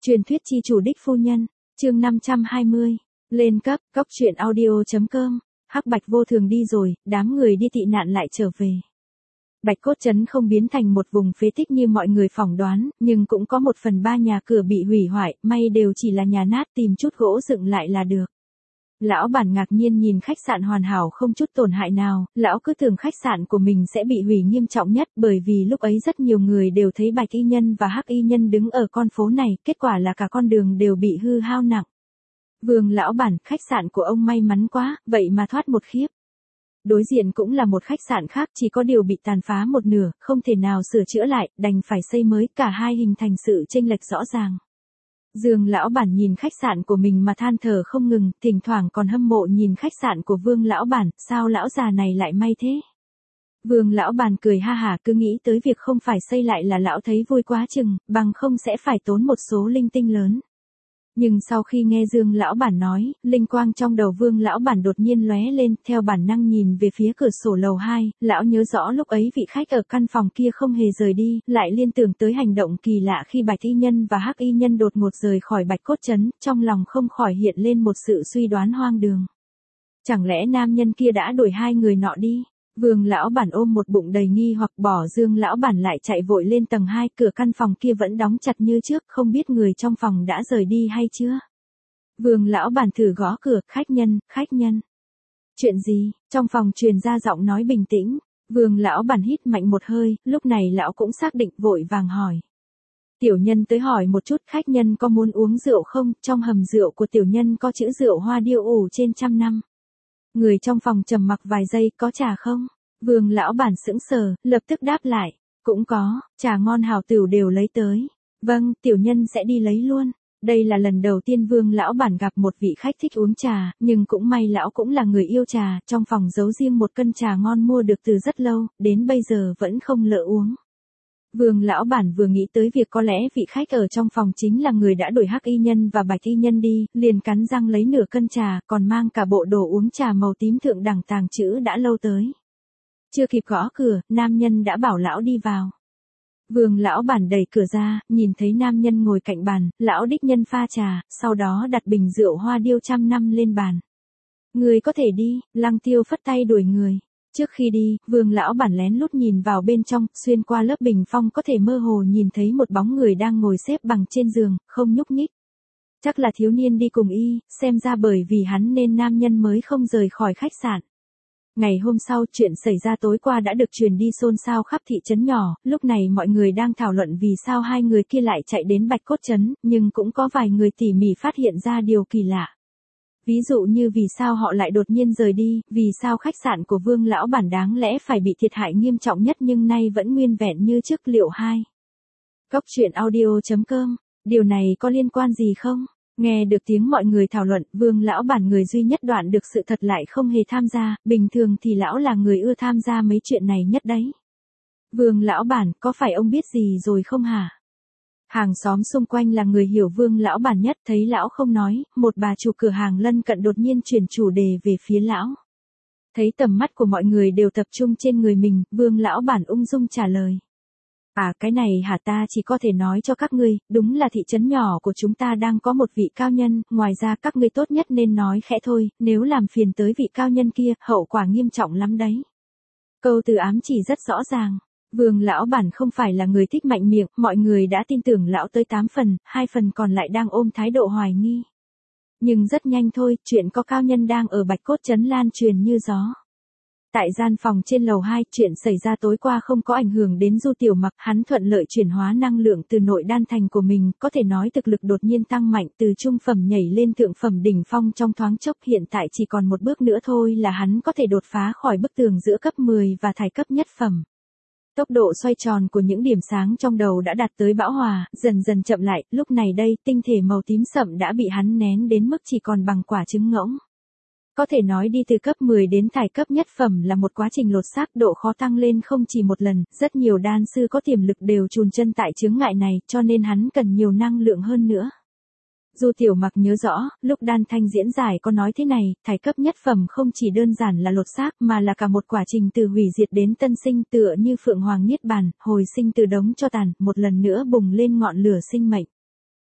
Truyền thuyết chi chủ đích phu nhân, chương 520, lên cấp, cốc truyện audio.com, hắc bạch vô thường đi rồi, đám người đi tị nạn lại trở về. Bạch Cốt Trấn không biến thành một vùng phế tích như mọi người phỏng đoán, nhưng cũng có 1/3 nhà cửa bị hủy hoại, may đều chỉ là nhà nát, tìm chút gỗ dựng lại là được. Lão bản ngạc nhiên nhìn khách sạn hoàn hảo không chút tổn hại nào, lão cứ tưởng khách sạn của mình sẽ bị hủy nghiêm trọng nhất, bởi vì lúc ấy rất nhiều người đều thấy bạch y nhân và hắc y nhân đứng ở con phố này, kết quả là cả con đường đều bị hư hao nặng. Vương lão bản, khách sạn của ông may mắn quá, vậy mà thoát một kiếp. Đối diện cũng là một khách sạn khác, chỉ có điều bị tàn phá một nửa, không thể nào sửa chữa lại, đành phải xây mới, cả hai hình thành sự chênh lệch rõ ràng. Dương lão bản nhìn khách sạn của mình mà than thở không ngừng, thỉnh thoảng còn hâm mộ nhìn khách sạn của Vương lão bản, sao lão già này lại may thế? Vương lão bản cười ha hả, cứ nghĩ tới việc không phải xây lại là lão thấy vui quá chừng, bằng không sẽ phải tốn một số linh tinh lớn. Nhưng sau khi nghe Dương lão bản nói, linh quang trong đầu Vương lão bản đột nhiên lóe lên, theo bản năng nhìn về phía cửa sổ lầu 2, lão nhớ rõ lúc ấy vị khách ở căn phòng kia không hề rời đi, lại liên tưởng tới hành động kỳ lạ khi bạch y nhân và hắc y nhân đột ngột rời khỏi Bạch Cốt Trấn, trong lòng không khỏi hiện lên một sự suy đoán hoang đường. Chẳng lẽ nam nhân kia đã đuổi hai người nọ đi? Vương lão bản ôm một bụng đầy nghi hoặc bỏ Dương lão bản lại chạy vội lên tầng 2, cửa căn phòng kia vẫn đóng chặt như trước, không biết người trong phòng đã rời đi hay chưa. Vương lão bản thử gõ cửa, khách nhân. Chuyện gì? Trong phòng truyền ra giọng nói bình tĩnh. Vương lão bản hít mạnh một hơi, lúc này lão cũng xác định, vội vàng hỏi. Tiểu nhân tới hỏi một chút, khách nhân có muốn uống rượu không? Trong hầm rượu của tiểu nhân có chữ rượu hoa điêu ủ trên 100 năm. Người trong phòng trầm mặc vài giây, có trà không? Vương lão bản sững sờ, lập tức đáp lại, cũng có, trà ngon hảo tửu đều lấy tới. Vâng, tiểu nhân sẽ đi lấy luôn. Đây là lần đầu tiên Vương lão bản gặp một vị khách thích uống trà, nhưng cũng may lão cũng là người yêu trà, trong phòng giấu riêng một cân trà ngon mua được từ rất lâu, đến bây giờ vẫn không lỡ uống. Vương lão bản vừa nghĩ tới việc có lẽ vị khách ở trong phòng chính là người đã đuổi hắc y nhân và bạch y nhân đi, liền cắn răng lấy nửa cân trà, còn mang cả bộ đồ uống trà màu tím thượng đẳng tàng trữ đã lâu tới. Chưa kịp gõ cửa, nam nhân đã bảo lão đi vào. Vương lão bản đẩy cửa ra, nhìn thấy nam nhân ngồi cạnh bàn, lão đích nhân pha trà, sau đó đặt bình rượu hoa điêu 100 năm lên bàn. Người có thể đi, Lăng Tiêu phất tay đuổi người. Trước khi đi, Vương lão bản lén lút nhìn vào bên trong, xuyên qua lớp bình phong có thể mơ hồ nhìn thấy một bóng người đang ngồi xếp bằng trên giường, không nhúc nhích. Chắc là thiếu niên đi cùng y, xem ra bởi vì hắn nên nam nhân mới không rời khỏi khách sạn. Ngày hôm sau, chuyện xảy ra tối qua đã được truyền đi xôn xao khắp thị trấn nhỏ, lúc này mọi người đang thảo luận vì sao hai người kia lại chạy đến Bạch Cốt Trấn, nhưng cũng có vài người tỉ mỉ phát hiện ra điều kỳ lạ. Ví dụ như vì sao họ lại đột nhiên rời đi, vì sao khách sạn của Vương lão bản đáng lẽ phải bị thiệt hại nghiêm trọng nhất nhưng nay vẫn nguyên vẹn như trước. Liệu 2. Cốc truyện audio.com, điều này có liên quan gì không? Nghe được tiếng mọi người thảo luận, Vương lão bản người duy nhất đoạn được sự thật lại không hề tham gia, bình thường thì lão là người ưa tham gia mấy chuyện này nhất đấy. Vương lão bản, có phải ông biết gì rồi không hả? Hàng xóm xung quanh là người hiểu Vương lão bản nhất, thấy lão không nói, một bà chủ cửa hàng lân cận đột nhiên chuyển chủ đề về phía lão. Thấy tầm mắt của mọi người đều tập trung trên người mình, Vương lão bản ung dung trả lời. À, cái này hả, ta chỉ có thể nói cho các ngươi, đúng là thị trấn nhỏ của chúng ta đang có một vị cao nhân, ngoài ra các ngươi tốt nhất nên nói khẽ thôi, nếu làm phiền tới vị cao nhân kia, hậu quả nghiêm trọng lắm đấy. Câu từ ám chỉ rất rõ ràng. Vương lão bản không phải là người thích mạnh miệng, mọi người đã tin tưởng lão tới 8 phần, 2 phần còn lại đang ôm thái độ hoài nghi. Nhưng rất nhanh thôi, chuyện có cao nhân đang ở Bạch Cốt Trấn lan truyền như gió. Tại gian phòng trên lầu 2, chuyện xảy ra tối qua không có ảnh hưởng đến Du Tiểu Mặc, hắn thuận lợi chuyển hóa năng lượng từ nội đan thành của mình, có thể nói thực lực đột nhiên tăng mạnh, từ trung phẩm nhảy lên thượng phẩm đỉnh phong trong thoáng chốc, hiện tại chỉ còn một bước nữa thôi là hắn có thể đột phá khỏi bức tường giữa cấp 10 và thải cấp nhất phẩm. Tốc độ xoay tròn của những điểm sáng trong đầu đã đạt tới bão hòa, dần dần chậm lại, lúc này đây, tinh thể màu tím sậm đã bị hắn nén đến mức chỉ còn bằng quả trứng ngỗng. Có thể nói đi từ cấp 10 đến thải cấp nhất phẩm là một quá trình lột xác, độ khó tăng lên không chỉ một lần, rất nhiều đan sư có tiềm lực đều chùn chân tại chướng ngại này, cho nên hắn cần nhiều năng lượng hơn nữa. Du Tiểu Mặc nhớ rõ, lúc đan thanh diễn giải có nói thế này, thải cấp nhất phẩm không chỉ đơn giản là lột xác mà là cả một quá trình từ hủy diệt đến tân sinh, tựa như Phượng Hoàng Niết Bàn, hồi sinh từ đống tro tàn, một lần nữa bùng lên ngọn lửa sinh mệnh.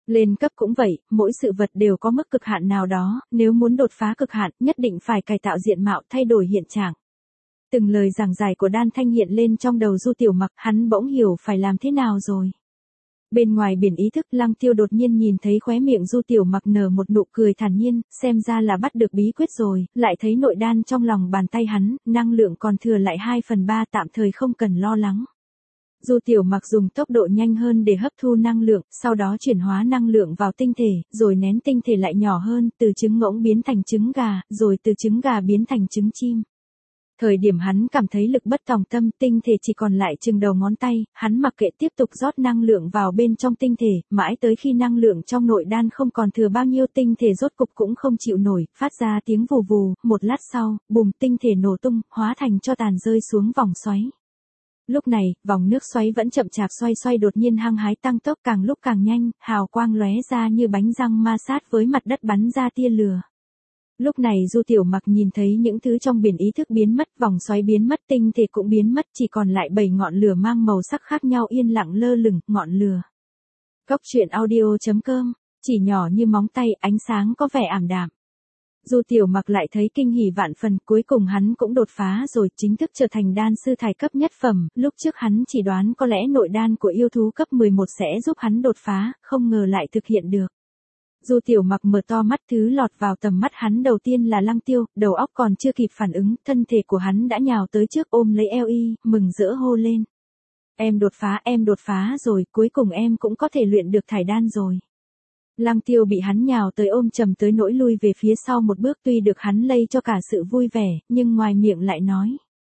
Lên cấp cũng vậy, mỗi sự vật đều có mức cực hạn nào đó, nếu muốn đột phá cực hạn, nhất định phải cải tạo diện mạo, thay đổi hiện trạng. Từng lời giảng giải của Đan Thanh hiện lên trong đầu Du Tiểu Mặc, hắn bỗng hiểu phải làm thế nào rồi. Bên ngoài biển ý thức, Lăng Tiêu đột nhiên nhìn thấy khóe miệng Du Tiểu Mặc nở một nụ cười thản nhiên, xem ra là bắt được bí quyết rồi, lại thấy nội đan trong lòng bàn tay hắn, năng lượng còn thừa lại 2/3, tạm thời không cần lo lắng. Du Tiểu Mặc dùng tốc độ nhanh hơn để hấp thu năng lượng, sau đó chuyển hóa năng lượng vào tinh thể, rồi nén tinh thể lại nhỏ hơn, từ trứng ngỗng biến thành trứng gà, rồi từ trứng gà biến thành trứng chim. Thời điểm hắn cảm thấy lực bất tòng tâm, tinh thể chỉ còn lại chừng đầu ngón tay, hắn mặc kệ tiếp tục rót năng lượng vào bên trong tinh thể, mãi tới khi năng lượng trong nội đan không còn thừa bao nhiêu, tinh thể rốt cục cũng không chịu nổi, phát ra tiếng vù vù, một lát sau, bùm, tinh thể nổ tung, hóa thành tro tàn rơi xuống vòng xoáy. Lúc này, vòng nước xoáy vẫn chậm chạp xoay xoay, đột nhiên hăng hái tăng tốc, càng lúc càng nhanh, hào quang lóe ra như bánh răng ma sát với mặt đất bắn ra tia lửa. Lúc này Du Tiểu Mặc nhìn thấy những thứ trong biển ý thức biến mất, vòng xoáy biến mất, tinh thể cũng biến mất, chỉ còn lại 7 ngọn lửa mang màu sắc khác nhau yên lặng lơ lửng, ngọn lửa. Cốc truyện audio.com, chỉ nhỏ như móng tay, ánh sáng có vẻ ảm đạm. Du Tiểu Mặc lại thấy kinh hỉ vạn phần, cuối cùng hắn cũng đột phá rồi, chính thức trở thành đan sư thải cấp nhất phẩm, lúc trước hắn chỉ đoán có lẽ nội đan của yêu thú cấp 11 sẽ giúp hắn đột phá, không ngờ lại thực hiện được. Du Tiểu Mặc mở to mắt, thứ lọt vào tầm mắt hắn đầu tiên là Lăng Tiêu, đầu óc còn chưa kịp phản ứng, thân thể của hắn đã nhào tới trước ôm lấy eo y, mừng rỡ hô lên. Em đột phá rồi, cuối cùng em cũng có thể luyện được thải đan rồi. Lăng Tiêu bị hắn nhào tới ôm chầm tới nỗi lui về phía sau một bước, tuy được hắn lây cho cả sự vui vẻ, nhưng ngoài miệng lại nói.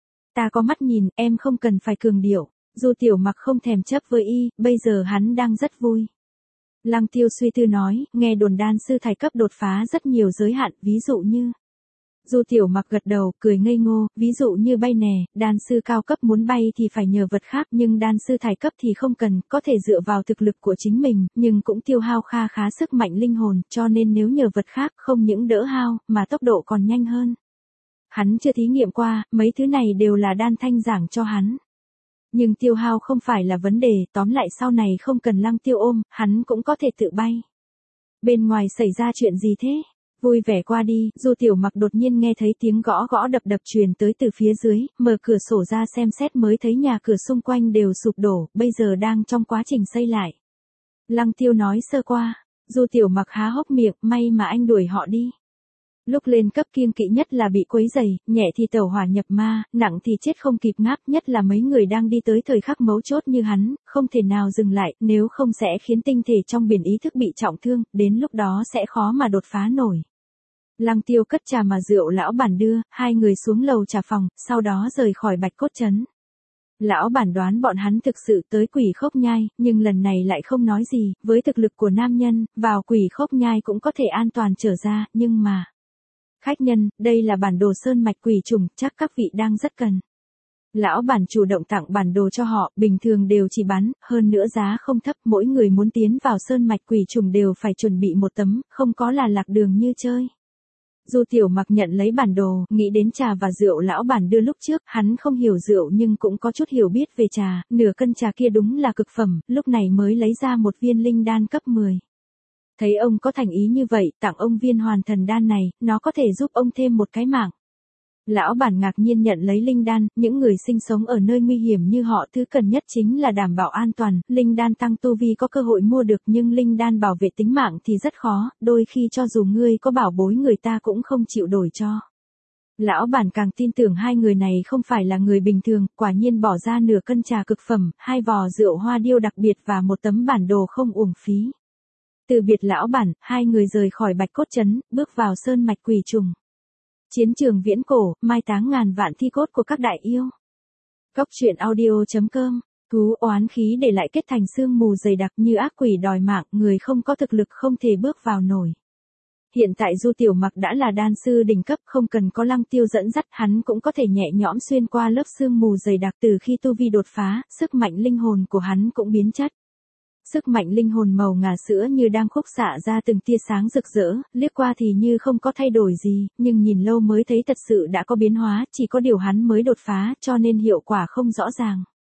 Ta có mắt nhìn, em không cần phải cường điệu. Du Tiểu Mặc không thèm chấp với y, bây giờ hắn đang rất vui. Lăng Tiêu suy tư nói, nghe đồn đan sư thải cấp đột phá rất nhiều giới hạn, ví dụ như. Du Tiểu Mặc gật đầu, cười ngây ngô, ví dụ như bay nè, đan sư cao cấp muốn bay thì phải nhờ vật khác, nhưng đan sư thải cấp thì không cần, có thể dựa vào thực lực của chính mình, nhưng cũng tiêu hao kha khá sức mạnh linh hồn, cho nên nếu nhờ vật khác không những đỡ hao, mà tốc độ còn nhanh hơn. Hắn chưa thí nghiệm qua, mấy thứ này đều là Đan Thanh giảng cho hắn. Nhưng tiêu hao không phải là vấn đề, tóm lại sau này không cần Lăng Tiêu ôm, hắn cũng có thể tự bay. Bên ngoài xảy ra chuyện gì thế? Vui vẻ qua đi, Du Tiểu Mặc đột nhiên nghe thấy tiếng gõ gõ đập đập truyền tới từ phía dưới, mở cửa sổ ra xem xét mới thấy nhà cửa xung quanh đều sụp đổ, bây giờ đang trong quá trình xây lại. Lăng Tiêu nói sơ qua, Du Tiểu Mặc há hốc miệng, may mà anh đuổi họ đi. Lúc lên cấp kiêng kỵ nhất là bị quấy rầy, nhẹ thì tẩu hỏa nhập ma, nặng thì chết không kịp ngáp, nhất là mấy người đang đi tới thời khắc mấu chốt như hắn, không thể nào dừng lại, nếu không sẽ khiến tinh thể trong biển ý thức bị trọng thương, đến lúc đó sẽ khó mà đột phá nổi. Lăng Tiêu cất trà mà rượu lão bản đưa, hai người xuống lầu trà phòng, sau đó rời khỏi Bạch Cốt Trấn. Lão bản đoán bọn hắn thực sự tới Quỷ Khốc Nhai, nhưng lần này lại không nói gì, với thực lực của nam nhân, vào Quỷ Khốc Nhai cũng có thể an toàn trở ra, nhưng mà. Khách nhân, đây là bản đồ sơn mạch quỷ trùng, chắc các vị đang rất cần. Lão bản chủ động tặng bản đồ cho họ, bình thường đều chỉ bán, hơn nữa giá không thấp, mỗi người muốn tiến vào sơn mạch quỷ trùng đều phải chuẩn bị một tấm, không có là lạc đường như chơi. Du Tiểu Mặc nhận lấy bản đồ, nghĩ đến trà và rượu lão bản đưa lúc trước, hắn không hiểu rượu nhưng cũng có chút hiểu biết về trà, nửa cân trà kia đúng là cực phẩm, lúc này mới lấy ra một viên linh đan cấp 10. Thấy ông có thành ý như vậy, tặng ông viên hoàn thần đan này, nó có thể giúp ông thêm một cái mạng. Lão bản ngạc nhiên nhận lấy linh đan, những người sinh sống ở nơi nguy hiểm như họ thứ cần nhất chính là đảm bảo an toàn, linh đan tăng tu vi có cơ hội mua được nhưng linh đan bảo vệ tính mạng thì rất khó, đôi khi cho dù ngươi có bảo bối người ta cũng không chịu đổi cho. Lão bản càng tin tưởng hai người này không phải là người bình thường, quả nhiên bỏ ra nửa cân trà cực phẩm, 2 vò rượu hoa điêu đặc biệt và một tấm bản đồ không uổng phí. Từ biệt lão bản, hai người rời khỏi Bạch Cốt Trấn, bước vào sơn mạch quỷ trùng. Chiến trường viễn cổ, mai táng ngàn vạn thi cốt của các đại yêu. Cốc truyện audio.com, thú oán khí để lại kết thành sương mù dày đặc như ác quỷ đòi mạng, người không có thực lực không thể bước vào nổi. Hiện tại Du Tiểu Mặc đã là đan sư đỉnh cấp, không cần có Lăng Tiêu dẫn dắt, hắn cũng có thể nhẹ nhõm xuyên qua lớp sương mù dày đặc. Từ khi tu vi đột phá, sức mạnh linh hồn của hắn cũng biến chất. Sức mạnh linh hồn màu ngà sữa như đang khúc xạ ra từng tia sáng rực rỡ, liếc qua thì như không có thay đổi gì, nhưng nhìn lâu mới thấy thật sự đã có biến hóa, chỉ có điều hắn mới đột phá cho nên hiệu quả không rõ ràng.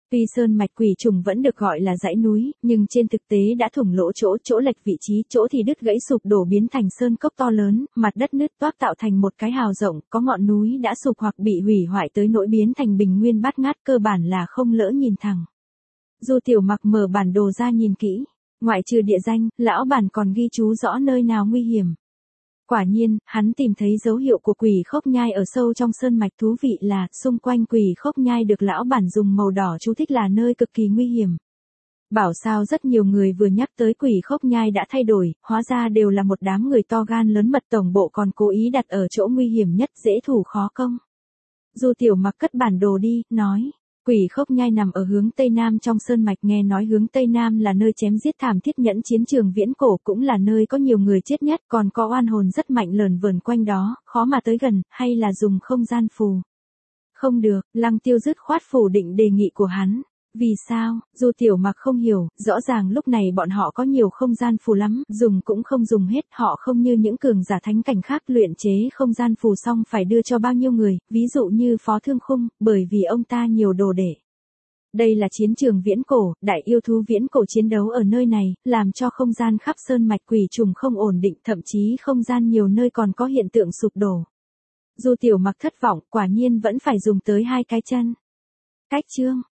Tuy sơn mạch quỷ trùng vẫn được gọi là dãy núi, nhưng trên thực tế đã thủng lỗ chỗ lệch vị trí, chỗ thì đứt gãy sụp đổ biến thành sơn cốc to lớn, mặt đất nứt toác tạo thành một cái hào rộng, có ngọn núi đã sụp hoặc bị hủy hoại tới nỗi biến thành bình nguyên bát ngát, cơ bản là không lỡ nhìn thẳng. Du Tiểu Mặc mở bản đồ ra nhìn kỹ, ngoại trừ địa danh, lão bản còn ghi chú rõ nơi nào nguy hiểm. Quả nhiên, hắn tìm thấy dấu hiệu của quỷ khốc nhai ở sâu trong sơn mạch, thú vị là, xung quanh quỷ khốc nhai được lão bản dùng màu đỏ chú thích là nơi cực kỳ nguy hiểm. Bảo sao rất nhiều người vừa nhắc tới quỷ khốc nhai đã thay đổi, hóa ra đều là một đám người to gan lớn mật, tổng bộ còn cố ý đặt ở chỗ nguy hiểm nhất, dễ thủ khó công. Du Tiểu Mặc cất bản đồ đi, nói. Quỷ khốc nhai nằm ở hướng Tây Nam trong sơn mạch, nghe nói hướng Tây Nam là nơi chém giết thảm thiết nhẫn chiến trường viễn cổ, cũng là nơi có nhiều người chết nhất, còn có oan hồn rất mạnh lởn vởn quanh đó, khó mà tới gần, hay là dùng không gian phù. Không được, Lăng Tiêu dứt khoát phủ định đề nghị của hắn. Vì sao? Du Tiểu Mặc không hiểu, rõ ràng lúc này bọn họ có nhiều không gian phù lắm, dùng cũng không dùng hết, họ không như những cường giả thánh cảnh khác luyện chế không gian phù xong phải đưa cho bao nhiêu người, ví dụ như Phó Thương Khung, bởi vì ông ta nhiều đồ để. Đây là chiến trường viễn cổ, đại yêu thú viễn cổ chiến đấu ở nơi này, làm cho không gian khắp sơn mạch quỷ trùng không ổn định, thậm chí không gian nhiều nơi còn có hiện tượng sụp đổ. Du Tiểu Mặc thất vọng, quả nhiên vẫn phải dùng tới hai cái chân. Cách chương